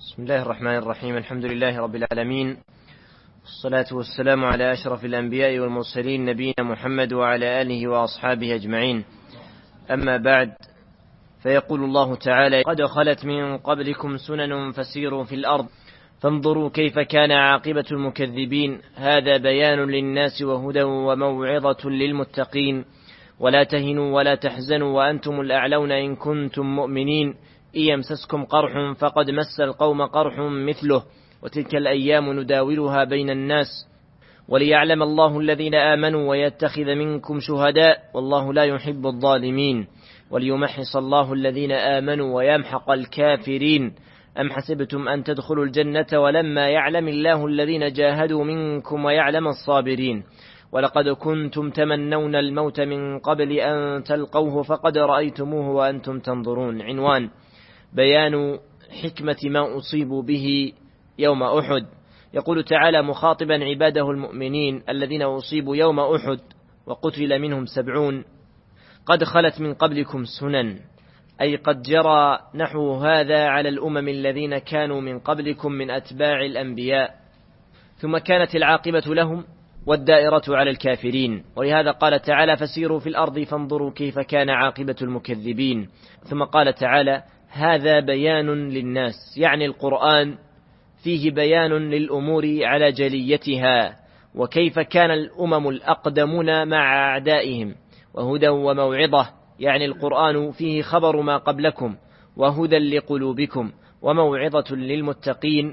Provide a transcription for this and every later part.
بسم الله الرحمن الرحيم. الحمد لله رب العالمين، والصلاة والسلام على أشرف الأنبياء والمرسلين نبينا محمد وعلى آله وأصحابه أجمعين. أما بعد، فيقول الله تعالى: قد خلت من قبلكم سنن فسيروا في الأرض فانظروا كيف كان عاقبة المكذبين. هذا بيان للناس وهدى وموعظة للمتقين. ولا تهنوا ولا تحزنوا وأنتم الأعلون إن كنتم مؤمنين. إن يمسسكم قرح فقد مس القوم قرح مثله، وتلك الأيام نداولها بين الناس وليعلم الله الذين آمنوا ويتخذ منكم شهداء والله لا يحب الظالمين وليمحص الله الذين آمنوا ويمحق الكافرين. أم حسبتم أن تدخلوا الجنة ولما يعلم الله الذين جاهدوا منكم ويعلم الصابرين ولقد كنتم تمنون الموت من قبل أن تلقوه فقد رأيتموه وأنتم تنظرون. عنوان: بيان حكمة ما أصيبوا به يوم أحد. يقول تعالى مخاطبا عباده المؤمنين الذين أصيبوا يوم أحد وقتل منهم 70: قد خلت من قبلكم سنن، أي قد جرى نحو هذا على الأمم الذين كانوا من قبلكم من أتباع الأنبياء، ثم كانت العاقبة لهم والدائرة على الكافرين. ولهذا قال تعالى: فسيروا في الأرض فانظروا كيف كان عاقبة المكذبين. ثم قال تعالى: هذا بيان للناس، يعني القرآن فيه بيان للأمور على جليتها وكيف كان الأمم الأقدمون مع أعدائهم، وهدى وموعظة، يعني القرآن فيه خبر ما قبلكم وهدى لقلوبكم وموعظة للمتقين،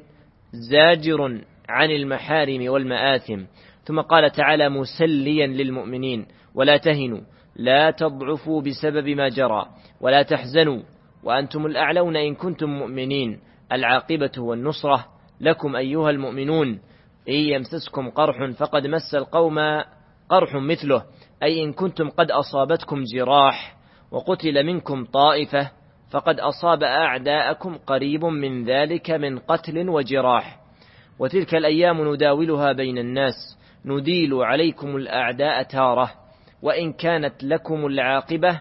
زاجر عن المحارم والمآثم. ثم قال تعالى مسليا للمؤمنين: ولا تهنوا لا تضعفوا بسبب ما جرى ولا تحزنوا وأنتم الأعلون إن كنتم مؤمنين. العاقبة والنصرة لكم أيها المؤمنون. إن يمسسكم قرح فقد مس القوم قرح مثله، أي إن كنتم قد أصابتكم جراح وقتل منكم طائفة فقد أصاب أعداءكم قريب من ذلك من قتل وجراح. وتلك الأيام نداولها بين الناس، نديل عليكم الأعداء تارة، وإن كانت لكم العاقبة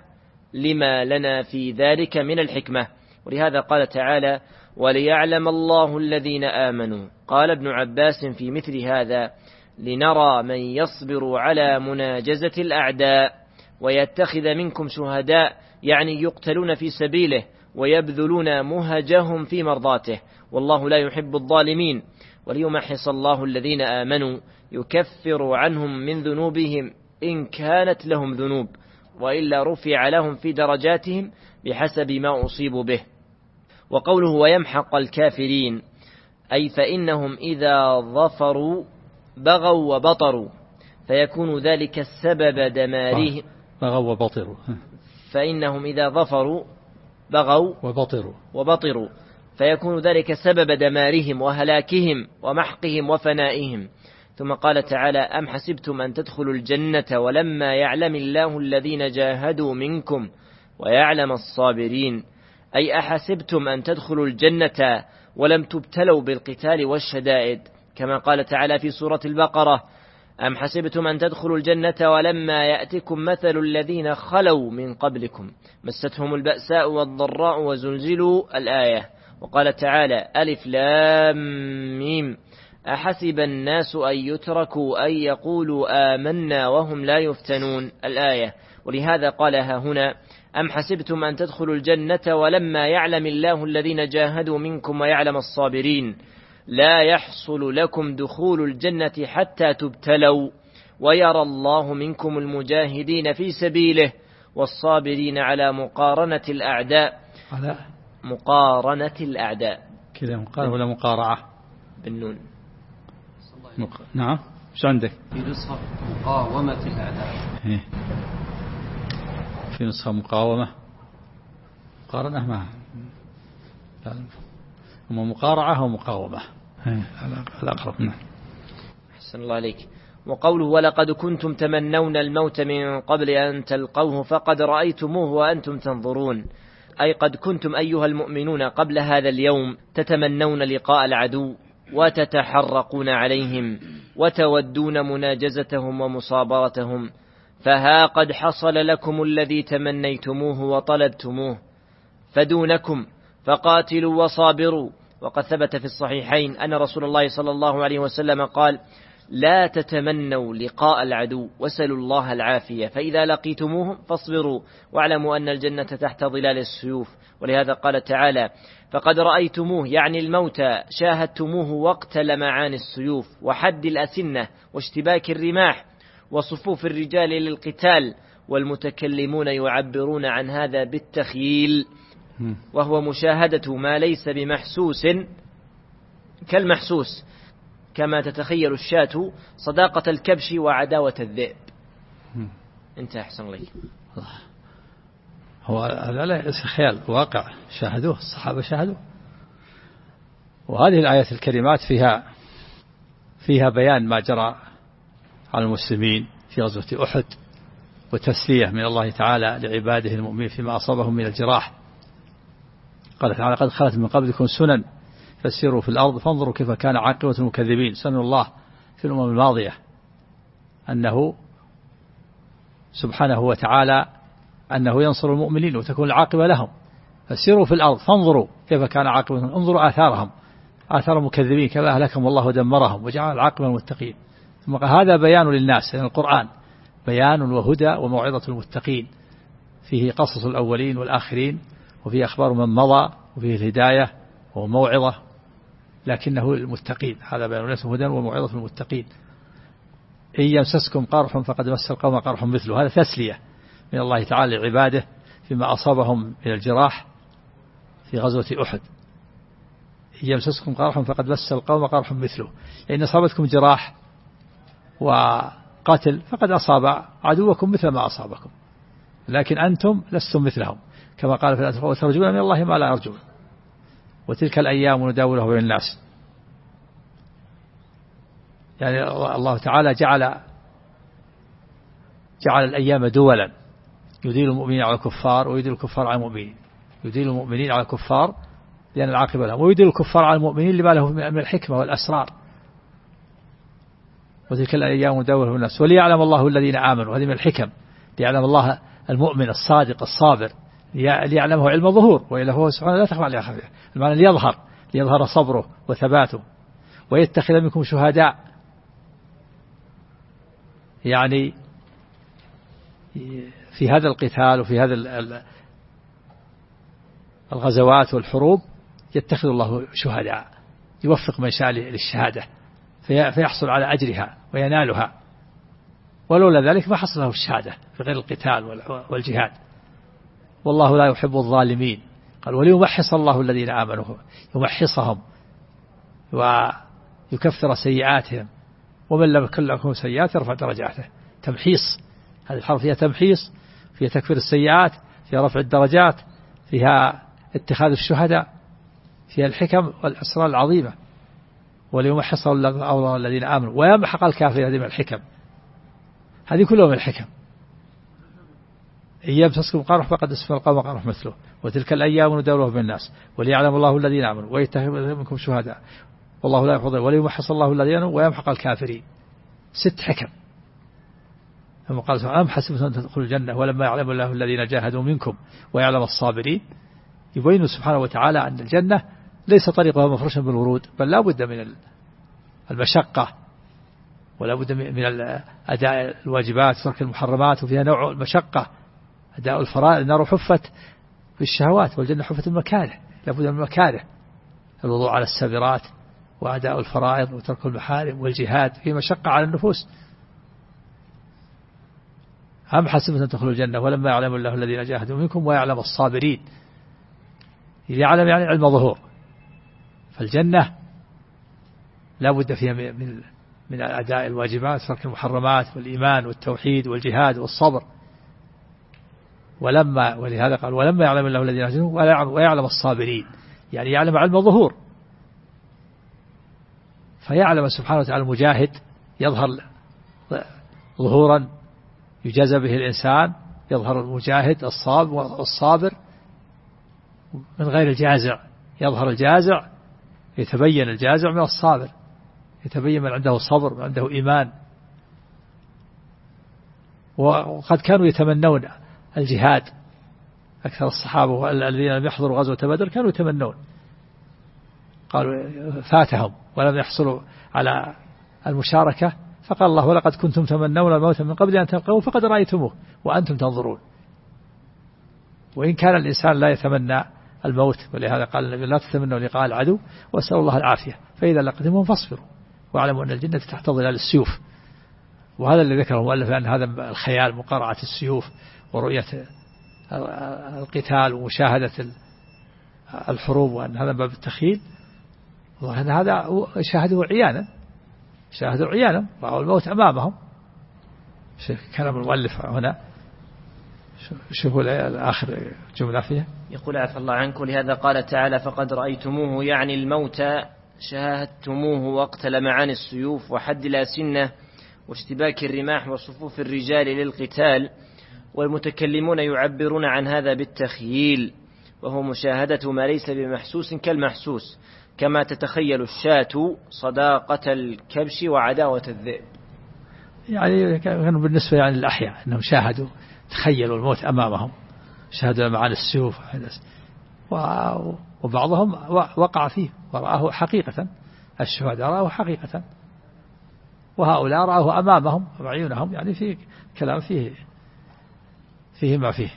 لما لنا في ذلك من الحكمة. ولهذا قال تعالى: وليعلم الله الذين آمنوا. قال ابن عباس في مثل هذا: لنرى من يصبر على مناجزة الأعداء ويتخذ منكم شهداء، يعني يقتلون في سبيله ويبذلون مهجهم في مرضاته، والله لا يحب الظالمين. وليمحص الله الذين آمنوا، يكفر عنهم من ذنوبهم إن كانت لهم ذنوب، وإلا رفع لهم في درجاتهم بحسب ما أصيبوا به. وقوله ويمحق الكافرين، أي فإنهم إذا ظفروا بغوا وبطروا فيكون ذلك السبب دمارهم. بغوا وبطروا، فإنهم إذا ظفروا بغوا وبطروا فيكون ذلك سبب دمارهم وهلاكهم ومحقهم وفنائهم. ثم قال تعالى: أم حسبتم أن تدخلوا الجنة ولما يعلم الله الذين جاهدوا منكم ويعلم الصابرين، أي أحسبتم أن تدخلوا الجنة ولم تبتلوا بالقتال والشدائد، كما قال تعالى في سورة البقرة: أم حسبتم أن تدخلوا الجنة ولما يأتكم مثل الذين خلوا من قبلكم مستهم البأساء والضراء وزلزلوا. الآية. وقال تعالى: ألف لام ميم أحسب الناس أن يتركوا أن يقولوا آمنا وهم لا يفتنون. الآية. ولهذا قالها هنا: أم حسبتم أن تدخلوا الجنة ولما يعلم الله الذين جاهدوا منكم ويعلم الصابرين. لا يحصل لكم دخول الجنة حتى تبتلوا ويرى الله منكم المجاهدين في سبيله والصابرين على مقارنة الأعداء. على مقارنة الأعداء كذا مقارنة ولا مقارعة بالنون؟ نعم. شو عندك في نسخة مقاومة الأعداء؟ في نسخة مقاومة. مقارنة ما هم مقارعة أو مقاومة الأقرب. نعم. أحسن الله عليك. وقوله: ولقد كنتم تمنون الموت من قبل أن تلقوه فقد رأيتموه وأنتم تنظرون، أي قد كنتم أيها المؤمنون قبل هذا اليوم تتمنون لقاء العدو وتتحرقون عليهم وتودون مناجزتهم ومصابرتهم، فها قد حصل لكم الذي تمنيتموه وطلبتموه، فدونكم فقاتلوا وصابروا وقد ثبت في الصحيحين أن رسول الله صلى الله عليه وسلم قال: لا تتمنوا لقاء العدو وسلوا الله العافية، فإذا لقيتموهم فاصبروا واعلموا أن الجنة تحت ظلال السيوف. ولهذا قال تعالى: فقد رأيتموه، يعني الموتى، شاهدتموه وقت لمعان السيوف وحد الأسنة واشتباك الرماح وصفوف الرجال للقتال، والمتكلمون يعبرون عن هذا بالتخييل، وهو مشاهدة ما ليس بمحسوس كالمحسوس، كما تتخيل الشاة صداقة الكبش وعداوة الذئب. انت أحسن لي. هو هذا ليس خيال، واقع شاهدوه، الصحابة شاهدوه. وهذه الآيات الكريمات فيها بيان ما جرى على المسلمين في غزوة أحد، وتسلية من الله تعالى لعباده المؤمنين فيما أصابهم من الجراح. قال تعالى: قد خلت من قبلكم سنن فسيروا في الأرض فانظروا كيف كان عاقبة المكذبين. سنن الله في الأمم الماضية أنه سبحانه وتعالى أنه ينصر المؤمنين وتكون العاقبة لهم. فسيروا في الأرض فانظروا كيف كان عاقبة، انظروا آثارهم، آثار المكذبين كما أهلكهم الله ودمرهم وجعل العاقبة المتقين. ثم هذا بيان للناس، يعني القرآن بيان وهدى وموعظة المتقين، فيه قصص الأولين والآخرين، وفيه أخبار من مضى، وفيه الهداية وموعظة، لكنه المتقين. هذا بيان للناس هدى وموعظة المتقين. إن يمسسكم قرح فقد مس القوم قرح مثله. هذا تسلية من الله تعالى لعباده فيما أصابهم من الجراح في غزوة أحد. إن يمسسكم قرح فقد مس القوم قرح مثله، لأن أصابتكم جراح وقتل فقد أصاب عدوكم مثل ما أصابكم، لكن أنتم لستم مثلهم، كما قال في الآية: وترجون من الله ما لا يرجون وتلك الأيام نداولها بين الناس. يعني الله تعالى جعل الأيام دولا، يديل المؤمنين على الكفار ويديل الكفار على المؤمنين، يديل المؤمنين على الكفار لأن العاقبة لهم، ويديل الكفار على المؤمنين لما له من الحكمة والأسرار. وتلك الأيام نداولها بين الناس وليعلم الله الذين آمنوا. هذه من الحكم، ليعلم الله المؤمن الصادق الصابر، ليعلمه علم ظهور، وإلا هو سبحانه لا تخفى عليه خافية. المعنى ليظهر صبره وثباته، ويتخذ منكم شهداء، يعني في هذا القتال وفي هذا الغزوات والحروب يتخذ الله شهداء، يوفق من شاء للشهادة فيحصل على أجرها وينالها، ولولا ذلك ما حصل له الشهادة في غير القتال والجهاد. والله لا يحب الظالمين. قال: وليمحص الله الذين آمنوا، يمحصهم ويكفر سيئاتهم، ومن لم يكن له سيئات يرفع درجاته. تمحيص، هذه الحرف فيها تمحيص، فيها تكفير السيئات، فيها رفع الدرجات، فيها اتخاذ الشهداء، فيها الحكم والأسرار العظيمة. وليمحص الله الذين آمنوا ويمحق الكافرين. هذه من الحكم، هذه كلها من الحكم. إن يمسسكم قرح فقد مس القوم قرح مثله وتلك الأيام نداولها بين الناس وليعلم الله الذين آمنوا ويتخذ منكم شهداء والله لا يحب وليمحص الله الذين آمنوا ويمحق الكافرين. 6 حكم. ثم قال: أم حسبتم أن تدخلوا الجنة ولما يعلم الله الذين جاهدوا منكم ويعلم الصابرين. يبين سبحانه وتعالى أن الجنة ليس طريقها مفروشا بالورود، بل لا بد من المشقة، ولا بد من أداء الواجبات وترك المحرمات، وفيها نوع المشقة. أداء الفرائض، النار حفت بالشهوات والجنة حفت المكاره، لا بد من المكاره، الوضوء على السابرات وأداء الفرائض وترك المحارم والجهاد، في مشقة على النفوس. أم حسبتم أن تدخلوا الجنة ولما يعلم الله الذين جاهدوا منكم ويعلم الصابرين. يعلم يعني علم ظهور. فالجنة لا بد فيها من أداء الواجبات، ترك المحرمات، والإيمان والتوحيد والجهاد والصبر. ولهذا قال: ولما يعلم الله الذين جاهدوا ويعلم الصابرين، يعني يعلم علم ظهور. فيعلم سبحانه وتعالى المجاهد يظهر ظهورا يجازى به الإنسان، يظهر المجاهد الصابر من غير الجازع، يظهر الجازع يتبين الجازع من الصابر، يتبين من عنده صبر، من عنده إيمان. وقد كانوا يتمنون الجهاد، أكثر الصحابة الذين لم يحضروا غزوة بدر كانوا يتمنون. قالوا فاتهم ولم يحصلوا على المشاركة، فقال الله ولقد كنتم تمنون الموت من قبل أن تلقوه فقد رأيتموه وأنتم تنظرون. وإن كان الإنسان لا يتمنى الموت، ولهذا قال النبي لا تتمنوا لقاء العدو واسألوا الله العافية، فإذا لقيتموهم فاصبروا واعلموا أن الجنة تحت ظلال السيوف. وهذا اللي ذكره المؤلف أن هذا الخيال، مقارعة السيوف ورؤية القتال ومشاهدة الحروب، وأن هذا باب التخيل، وأن هذا شاهدوا عيانا رأوا الموت أمامهم. كلام المؤلف هنا شوفوا آخر جملة فيها، يقول عفى الله عنك: لهذا قال تعالى فقد رأيتموه، يعني الموت شاهدتموه وقت لمعان السيوف وحد الأسنة واشتباك الرماح وصفوف الرجال للقتال. والمتكلمون يعبرون عن هذا بالتخييل، وهو مشاهدة ما ليس بمحسوس كالمحسوس، كما تتخيل الشاة صداقة الكبش وعداوة الذئب. يعني كانوا بالنسبة يعني للأحياء أنهم شاهدوا، تخيلوا الموت أمامهم، شاهدوا معان السيوف، وبعضهم وقع فيه ورآه حقيقة، الشهداء رأوه حقيقة، وهؤلاء رأوه أمامهم وعيونهم. يعني في كلام فيه ما فيه.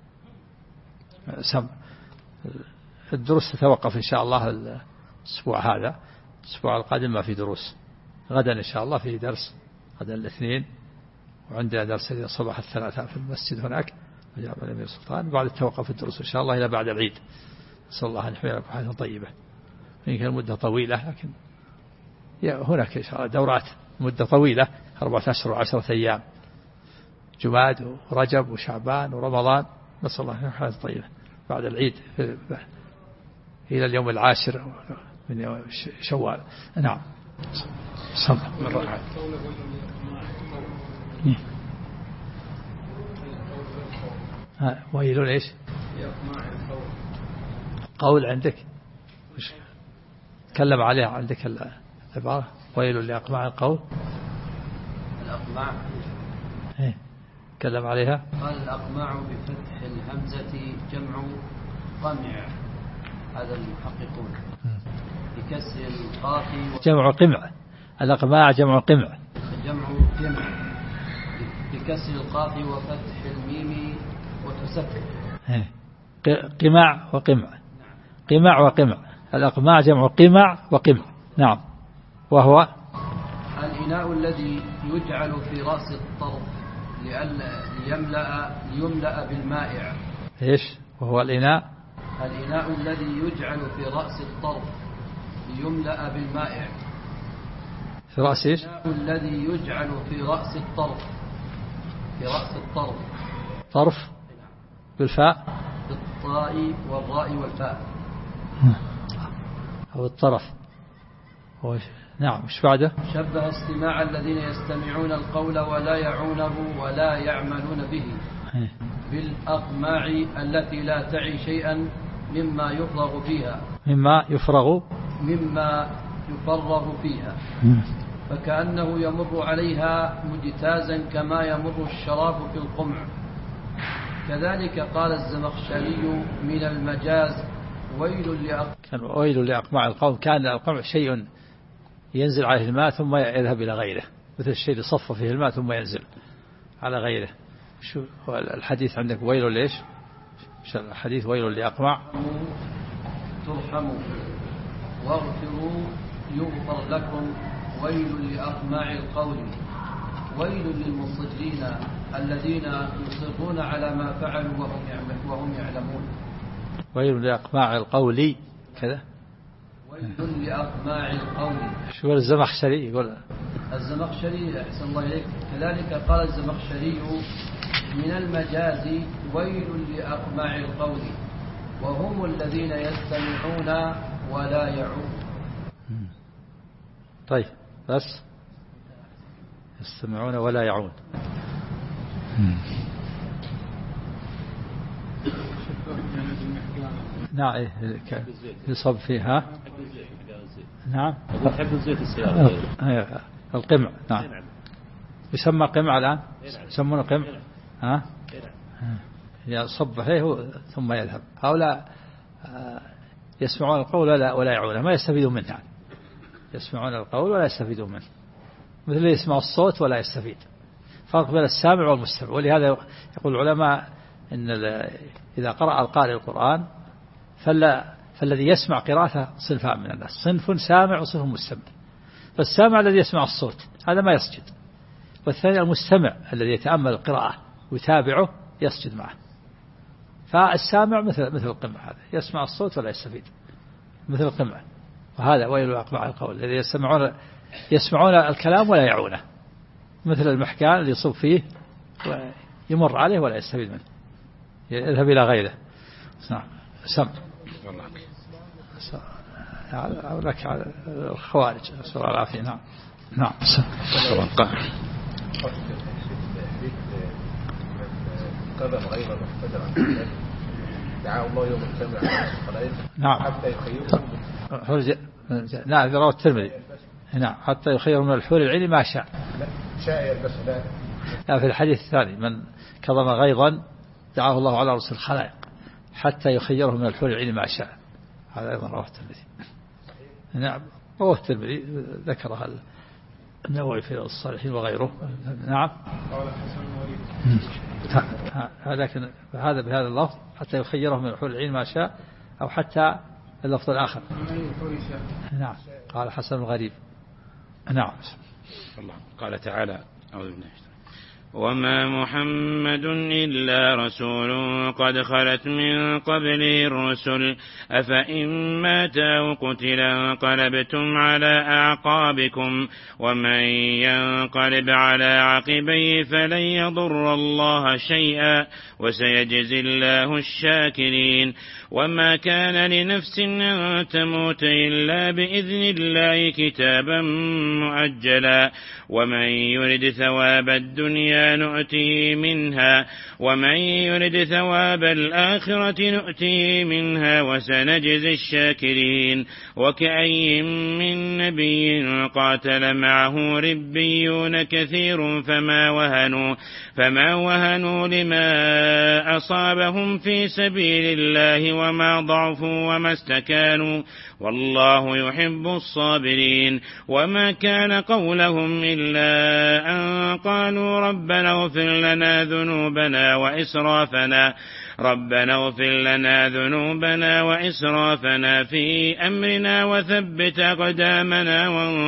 الدروس تتوقف إن شاء الله الأسبوع هذا، الأسبوع القادم ما في دروس. غدا إن شاء الله في درس، غدا الاثنين، وعندنا درس صباح الثلاثاء في المسجد هناك وجاب الأمير سلطان. بعد التوقف الدروس إن شاء الله إلى بعد العيد. نسأل الله أن يحمينا بحياة طيبة. إن كان مدة طويلة، لكن هناك إن شاء الله دورات مدة طويلة 4 أشهر و10 أيام، جماد ورجب وشعبان ورمضان. نسأل الله أن يحمينا بحياة طيبة بعد العيد إلى اليوم 10 من شوال. نعم. صلى مرة. ويل إيش؟ قول عندك وش تكلم عليها عندك العبارة ويل لأقماع القول. الأقماع تكلم عليها. قال الأقماع بفتح الهمزة جمع قمع، هذا المحققون، بكسر القاف جمع قمع. الأقماع جمع قمع، بكسر القاف وفتح الميم وتسكن. قمع وقمع، قمع وقمع. الأقماع جمع قمع وقمع. نعم. وهو الإناء الذي يجعل في رأس الطرف ليملأ بالمائع. إيش وهو الإناء الذي يجعل في رأس الطرف ليملأ بالمائع. في رأس إيش؟ الذي يجعل في رأس الطرف، في رأس الطرف، طرف بالفاء، بالطاء والراء والفاء، أو الطرف. نعم. مش بعده؟ شبه استماع الذين يستمعون القول ولا يعونه ولا يعملون به بالأقماع التي لا تعي شيئا مما يفرغ فيها، فكأنه يمر عليها مجتازا كما يمر الشراب في القمع. كذلك قال الزمخشري من المجاز ويل لأقماع القوم. كان القمع شيء ينزل عليه الماء ثم يذهب إلى غيره، مثل الشيء اللي صف فيه الماء ثم ينزل على غيره. شو الحديث عندك؟ ويل ليش؟ الحديث ويل لأقمع. ترحموا واغفروا يغفر لكم. ويل لأقماع القول. ويل للمصرين الذين يصرون على ما فعلوا وهم يعلمون. ويل لأقماع القول كذا. ويل لأقماع القول. شو الزمخشري يقول؟ الزمخشري أحسن الله إليك. كذلك قال الزمخشري من المجاز ويل لأقماع القول، وهم الذين يستمعون ولا يعون. طيب بس يستمعون ولا يعون. نعم. يصب فيها. نعم. تحب الزيت السيارة. القمع. نعم. يسمى قمع الآن، يسمونه قمع. يصب عليه ثم يذهب. هؤلاء يسمعون القول ولا يعونه، ما يستفيدون منه يعني. يسمعون القول ولا يستفيدون منه، مثل اللي يسمع الصوت ولا يستفيد. فرق بين السامع والمستمع. ولهذا يقول العلماء إن إذا قرأ القارئ القرآن فالذي يسمع قراءته صنفان من الناس، صنف سامع وصنف مستمع. فالسامع الذي يسمع الصوت هذا ما يسجد، والثاني المستمع الذي يتأمل القراءة ويتابعه يسجد معه. فالسامع مثل القمع، هذا يسمع الصوت ولا يستفيد، مثل القمع. وهذا ويل أقمع القول الذي يسمعون الكلام ولا يعونه، مثل المحكان اللي يصب فيه ويمر عليه ولا يستفيد منه، يذهب إلى غيره. نعم. سم لك على الخوارج نسأل الله العافية. نعم. نعم. قدم أيضا محتجر عن دعاء الله يوم الجمع على الخلائق. نعم. حتى يخيرهم. نعم رواه الترمذي. نعم حتى يخير من الحور العين ما شاء. شاء بس لا في الحديث الثاني من كظم غيظا دعاه الله على رؤوس الخلائق حتى يخيره من الحور العين ما شاء. هذا أيضا رواه الترمذي. نعم رواه الترمذي ذكرها النووي في الصالحين وغيره. نعم. لكن هذا بهذا اللفظ حتى يخيره من الحور العين ما شاء، أو حتى اللفظ الآخر. نعم قال حسن الغريب. نعم. الله قال تعالى: وما محمد إلا رسول قد خلت من قبله الرسل أفإن مات أو قتل انقلبتم على أعقابكم ومن ينقلب على عقبيه فلن يضر الله شيئا وسيجزي الله الشاكرين. وما كان لنفس أن تموت إلا بإذن الله كتابا مؤجلا ومن يرد ثواب الدنيا نؤتيه منها ومن يرد ثواب الآخرة نؤتيه منها وسنجزي الشاكرين. وكأي من نبي قاتل معه ربيون كثير فما وهنوا لما أصابهم في سبيل الله وما ضعفوا وما استكانوا والله يحب الصابرين. وما كان قولهم إلا أن قالوا ربنا اغفر لنا ذنوبنا وإسرافنا في أمرنا وثبت أقدامنا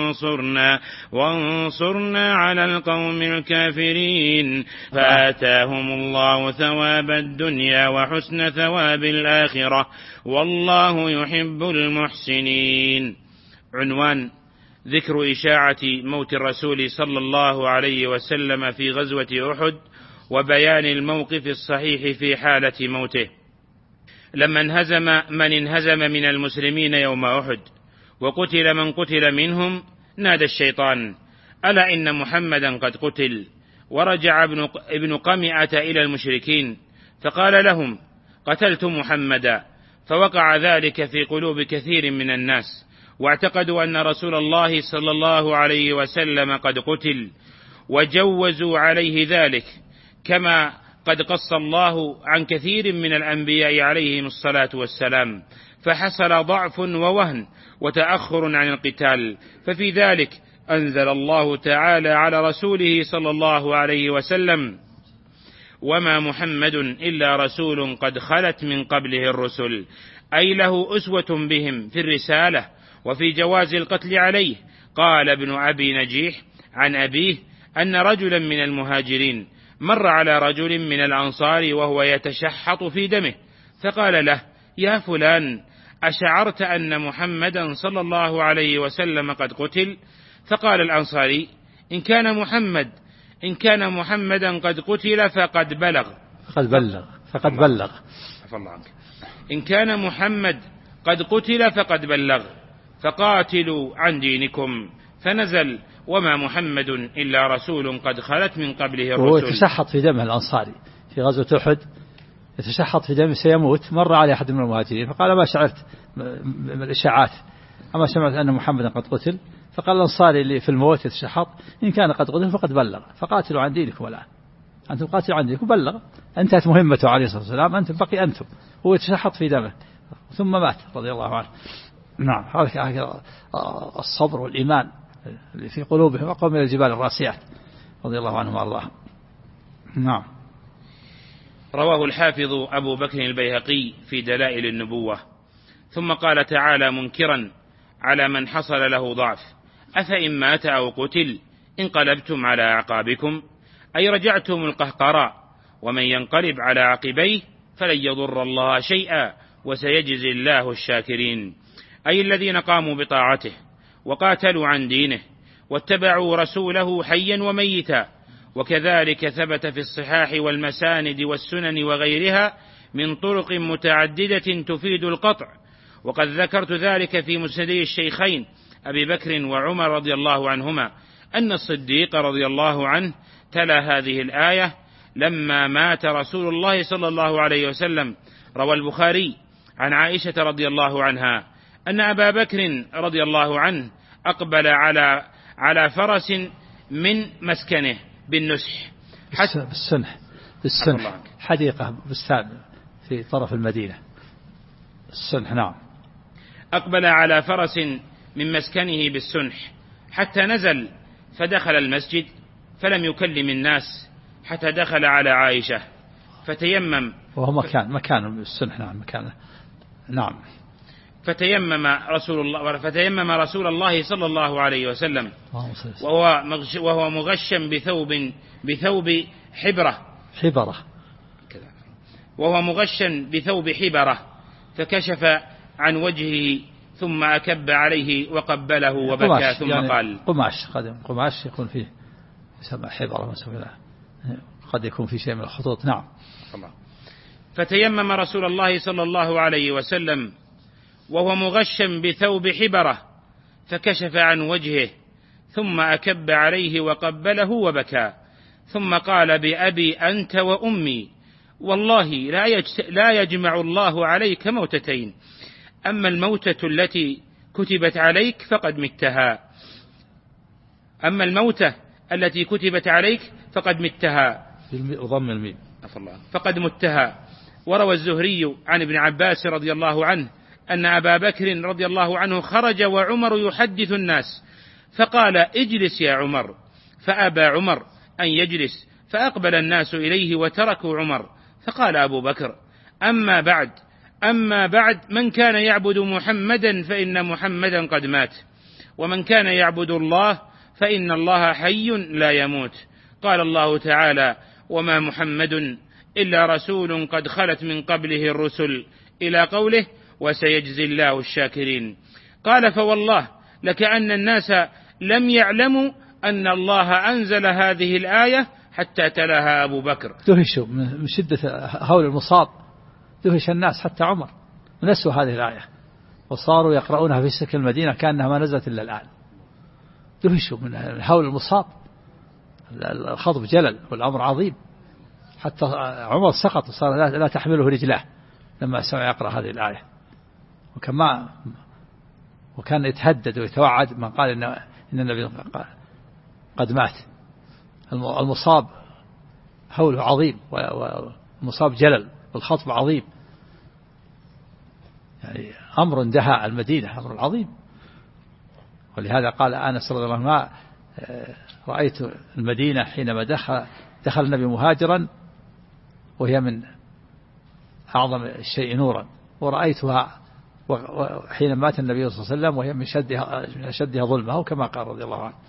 وانصرنا على القوم الكافرين. فآتاهم الله ثواب الدنيا وحسن ثواب الآخرة والله يحب المحسنين. عنوان: ذكر إشاعة موت الرسول صلى الله عليه وسلم في غزوة أحد وبيان الموقف الصحيح في حالة موته. لما انهزم من انهزم من المسلمين يوم أحد وقتل من قتل منهم نادى الشيطان: ألا إن محمدا قد قتل. ورجع ابن قمعة إلى المشركين فقال لهم: قتلت محمدا. فوقع ذلك في قلوب كثير من الناس واعتقدوا أن رسول الله صلى الله عليه وسلم قد قتل وجوزوا عليه ذلك، كما قد قص الله عن كثير من الأنبياء عليهم الصلاة والسلام. فحصل ضعف ووهن وتأخر عن القتال، ففي ذلك أنزل الله تعالى على رسوله صلى الله عليه وسلم: وما محمد إلا رسول قد خلت من قبله الرسل، أي له أسوة بهم في الرسالة وفي جواز القتل عليه. قال ابن أبي نجيح عن أبيه أن رجلا من المهاجرين مر على رجل من الأنصار وهو يتشحط في دمه فقال له: يا فلان، أشعرت أن محمدا صلى الله عليه وسلم قد قتل؟ فقال الأنصاري: إن كان محمدا قد قتل فقد بلغ. إن كان محمد قد قتل فقد بلغ فقاتلوا عن دينكم. فنزل: وما محمد إلا رسول قد خلت من قبله الرسل. هو يتشحط في دمه الأنصاري في غزوة أحد، يتشحط في دمه سيموت. مر عليه أحد من المهاجرين فقال: ما شعرت من الإشاعات، أما سمعت أن محمدا قد قتل؟ فقال الأنصاري اللي في الموت يتشحط: إن كان قد قتل فقد بلغ فقاتلوا عن دينكم الآن. أنتم قاتلوا عن دينكم، بلغ، انتهت مهمته عليه الصلاة والسلام، أنتم بقي أنتم. هو يتشحط في دمه ثم مات رضي الله عنه. نعم، هذا الصبر والإيمان اللي في قلوبهم أقوى من الجبال الراسيات رضي الله عنهم وارضاهم. نعم. رواه الحافظ أبو بكر البيهقي في دلائل النبوة. ثم قال تعالى منكرا على من حصل له ضعف: أفإن مات أو قتل انقلبتم على أعقابكم، أي رجعتم القهقراء، ومن ينقلب على عقبيه فلن يضر الله شيئا وسيجزي الله الشاكرين، أي الذين قاموا بطاعته وقاتلوا عن دينه واتبعوا رسوله حيا وميتا. وكذلك ثبت في الصحاح والمساند والسنن وغيرها من طرق متعددة تفيد القطع. وقد ذكرت ذلك في مسندي الشيخين أبي بكر وعمر رضي الله عنهما أن الصديق رضي الله عنه تلا هذه الآية لما مات رسول الله صلى الله عليه وسلم. روى البخاري عن عائشة رضي الله عنها أن أبا بكر رضي الله عنه أقبل على فرس من مسكنه بالنسح بالسنح حديقة بستان في طرف المدينة. السنح. نعم. أقبل على فرس من مسكنه بالسنح حتى نزل فدخل المسجد فلم يكلم الناس حتى دخل على عائشة فتيمم، وهو مكان السنح. نعم مكانه. نعم. فتيمم رسول الله صلى الله عليه وسلم وهو مغشم بثوب حبرة وهو مغشم بثوب حبرة، فكشف عن وجهه ثم أكب عليه وقبله وبكى ثم قال: قماش يكون فيه يسمى حبرة، قد يكون في شيء من الخطوط. نعم. فتيمم رسول الله صلى الله عليه وسلم وهو مغشم بثوب حبرة فكشف عن وجهه ثم أكب عليه وقبله وبكى ثم قال: بأبي أنت وأمي والله لا يجمع الله عليك موتتين، أما الموتة التي كتبت عليك فقد متها وضم الميم فقد متها. وروى الزهري عن ابن عباس رضي الله عنه أن أبا بكر رضي الله عنه خرج وعمر يحدث الناس فقال: اجلس يا عمر، فأبى عمر أن يجلس، فأقبل الناس إليه وتركوا عمر، فقال أبو بكر: أما بعد من كان يعبد محمدا فإن محمدا قد مات، ومن كان يعبد الله فإن الله حي لا يموت. قال الله تعالى: وما محمد إلا رسول قد خلت من قبله الرسل، إلى قوله: وسيجزي الله الشاكرين. قال: فوالله لكأن الناس لم يعلموا أن الله أنزل هذه الآية حتى تلاها أبو بكر. دهشوا من شدة هول المصاب، دهش الناس حتى عمر نسوا هذه الآية وصاروا يقرؤونها في سكن المدينة كأنها ما نزلت إلا الآن. دهشوا من هول المصاب، الخطب جلل والأمر عظيم، حتى عمر سقط وصار لا تحمله رجلاه لما سمع يقرأ هذه الآية. وكان يتهدد ويتوعد من قال إن النبي قد مات. المصاب هوله عظيم والمصاب جلل والخطب عظيم، يعني أمر دهاء المدينة، أمر عظيم. ولهذا قال أنس رضي الله عنه: رأيت المدينة حينما دخل النبي مهاجرا وهي من أعظم الشيء نورا، ورأيتها حين مات النبي صلى الله عليه وسلم وهي من أشدها ظلمه، كما قال رضي الله عنه.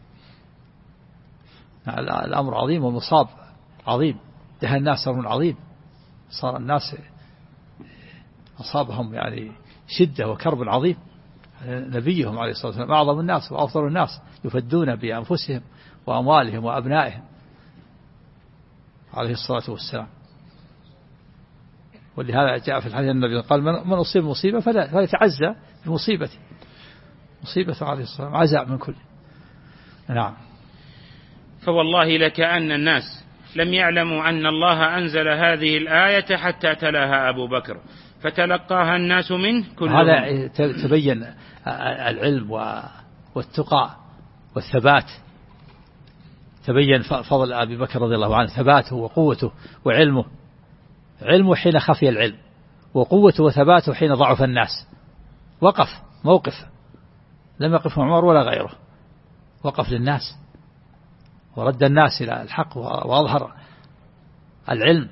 الأمر عظيم والمصاب عظيم، دهى الناس أمر عظيم، صار الناس أصابهم يعني شدة وكرب عظيم. نبيهم عليه الصلاة والسلام أعظم الناس وأفضل الناس، يفدون بأنفسهم وأموالهم وأبنائهم عليه الصلاة والسلام. ولهذا جاء في الحديث النبي قال: من أصيب مصيبة فلا يتعزى بمصيبته، مصيبة عليه الصلاة والسلام عزاء من كل. نعم. فوالله لكأن الناس لم يعلموا أن الله أنزل هذه الآية حتى تلاها أبو بكر فتلقاها الناس منه كلهم. هذا تبين العلم والتقى والثبات، تبين فضل أبي بكر رضي الله عنه، ثباته وقوته وعلمه حين خفي العلم، وقوته وثباته حين ضعف الناس، وقف موقف لم يقف عمر ولا غيره، وقف للناس ورد الناس إلى الحق وأظهر العلم،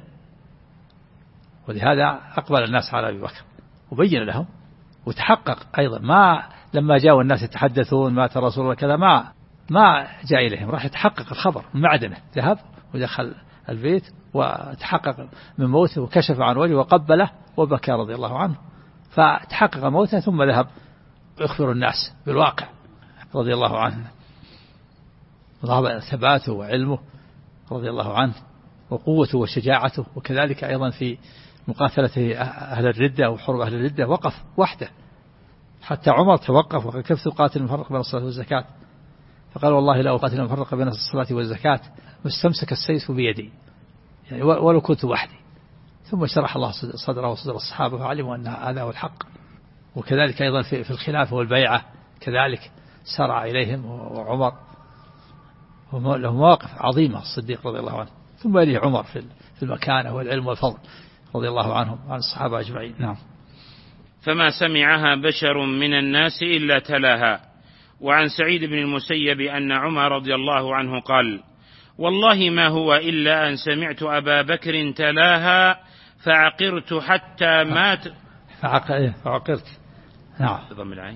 ولهذا أقبل الناس على أبي بكر وبين لهم، وتحقق أيضا ما لما جاءوا الناس يتحدثون مات رسول الله كذا ما جاء إليهم، راح يتحقق الخبر من معدنه، ذهب ودخل البيت وتحقق من موته وكشف عن وجهه وقبله وبكى رضي الله عنه، فتحقق موته ثم ذهب يخبر الناس بالواقع رضي الله عنه. ظهر ثباته وعلمه رضي الله عنه وقوته وشجاعته، وكذلك أيضا في مقاتلة أهل الردة وحرب أهل الردة وقف وحده، حتى عمر توقف وقال كيف تقاتل المفرق بين الصلاة والزكاة، فقال والله لا أقاتل المفرق بين الصلاة والزكاة واستمسك السيف بيدي، يعني ولو كنت وحدي. ثم شرح الله صدره وصدر الصحابة فعلموا أن هذا هو الحق. وكذلك أيضا في الخلافة والبيعة كذلك سارع إليهم وعمر، له مواقف عظيمة الصديق رضي الله عنه، ثم يليه عمر في المكانة والعلم والفضل رضي الله عنهم وعن الصحابة أجمعين. نعم. فما سمعها بشر من الناس إلا تلاها. وعن سعيد بن المسيب أن عمر رضي الله عنه قال والله ما هو إلا أن سمعت أبا بكر تلاها فعقرت حتى مات. فعقرت. نعم. بضم العين.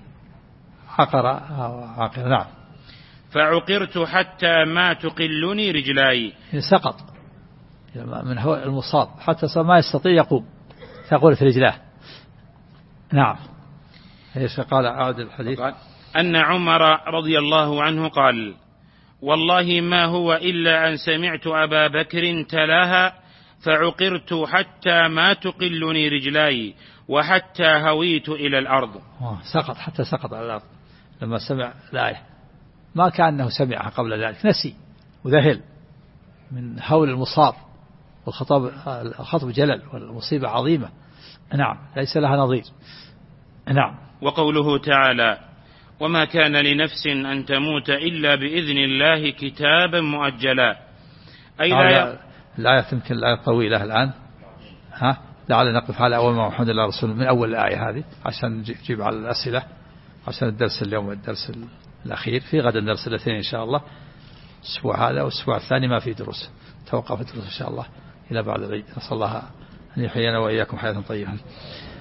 عقر. نعم. فعقرت حتى ما تقلني رجلاي. سقط من هو المصاب حتى ما يستطيع يقوم، تقول في رجلاه. نعم. ايش قال؟ أعد الحديث. أن عمر رضي الله عنه قال والله ما هو إلا أن سمعت أبا بكر تلاها فعقرت حتى ما تقلني رجلاي وحتى هويت إلى الأرض. سقط حتى سقط على الأرض لما سمع الآية، ما كأنه سمعها قبل ذلك، نسي وذهل من هول المصاب، والخطب جلل والمصيبة عظيمة. نعم. ليس لها نظير. نعم. وقوله تعالى وما كان لنفس أن تموت إلا بإذن الله كتابا مؤجلا. أي الآية يمكن الآية طويلة الآن، لعل نقف على أول ما محمد الله رسول من أول الآية هذه عشان نجيب على الأسئلة، عشان الدرس اليوم والدرس الأخير، في غدا درس الاثنين إن شاء الله، الأسبوع هذا والأسبوع الثاني ما في دروس، توقف الدروس إن شاء الله إلى بعد العيد. نسأل الله أن يحيينا وإياكم حياة طيبة.